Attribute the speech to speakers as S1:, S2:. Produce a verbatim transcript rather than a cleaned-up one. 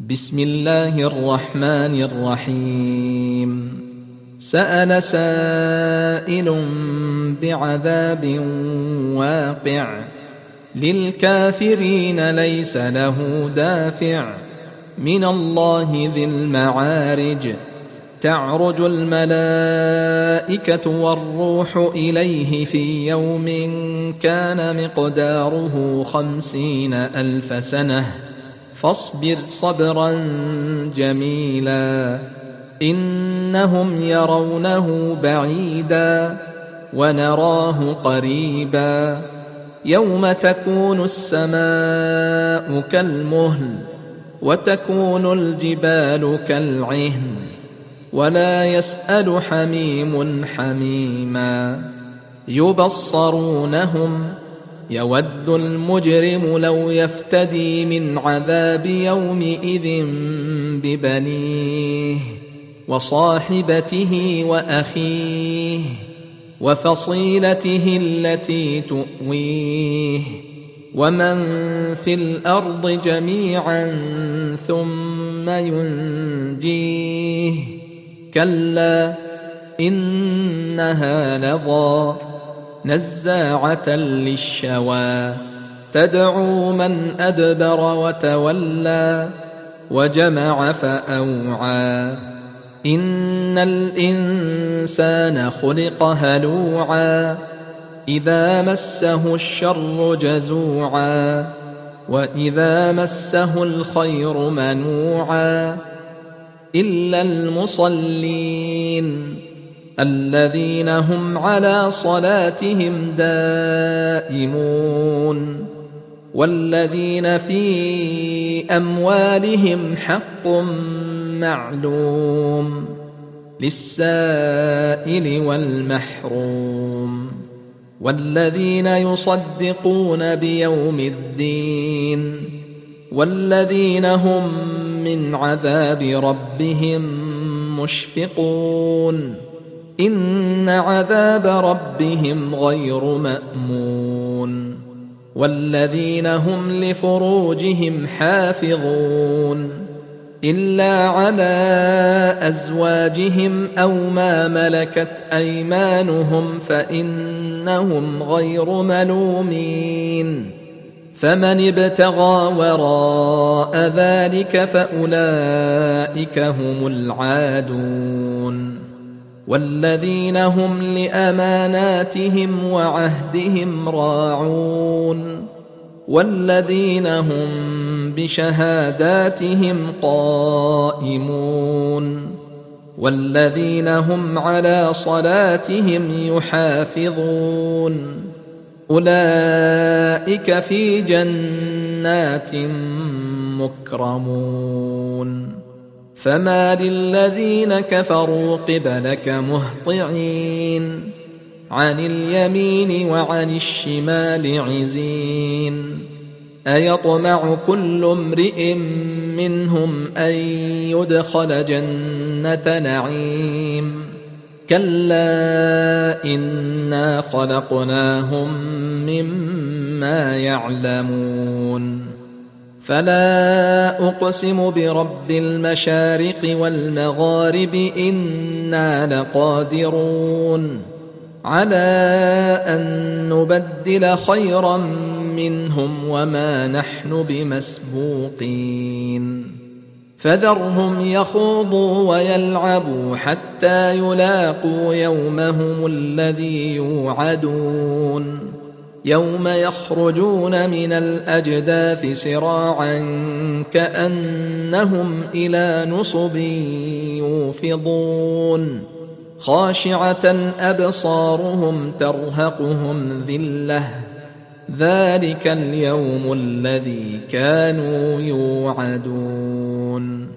S1: بسم الله الرحمن الرحيم سأل سائل بعذاب واقع للكافرين ليس له دافع من الله ذي المعارج تعرج الملائكة والروح إليه في يوم كان مقداره خمسين ألف سنة فاصبر صبرا جميلا إنهم يرونه بعيدا ونراه قريبا يوم تكون السماء كالمهل وتكون الجبال كالعهن ولا يسأل حميم حميما يبصرونهم يود المجرم لو يفتدي من عذاب يومئذ ببنيه وصاحبته وأخيه وفصيلته التي تؤويه ومن في الأرض جميعا ثم ينجيه كلا إنها لظى نزاعة للشوى تدعو من أدبر وتولى وجمع فأوعى إن الإنسان خلق هلوعا إذا مسه الشر جزوعا وإذا مسه الخير منوعا إلا المصلين الذين هم على صلاتهم دائمون والذين في أموالهم حق معلوم للسائل والمحروم والذين يصدقون بيوم الدين والذين هم من عذاب ربهم مشفقون إن عذاب ربهم غير مأمون والذين هم لفروجهم حافظون إلا على أزواجهم أو ما ملكت أيمانهم فإنهم غير ملومين فمن ابتغى وراء ذلك فأولئك هم العادون والذين هم لأماناتهم وعهدهم راعون والذين هم بشهاداتهم قائمون والذين هم على صلاتهم يحافظون أولئك في جنات مكرمون فما للذين كفروا قبلك مهطعين عن اليمين وعن الشمال عزين أيطمع كل امرئ منهم أن يدخل جنة نعيم كلا إنا خلقناهم مما يعلمون فلا أقسم برب المشارق والمغارب إنا لقادرون على أن نبدل خيرا منهم وما نحن بمسبوقين فذرهم يخوضوا ويلعبوا حتى يلاقوا يومهم الذي يوعدون يوم يخرجون من الأجداث سراعا كأنهم إلى نصب يوفضون خاشعة أبصارهم ترهقهم ذلة ذلك اليوم الذي كانوا يوعدون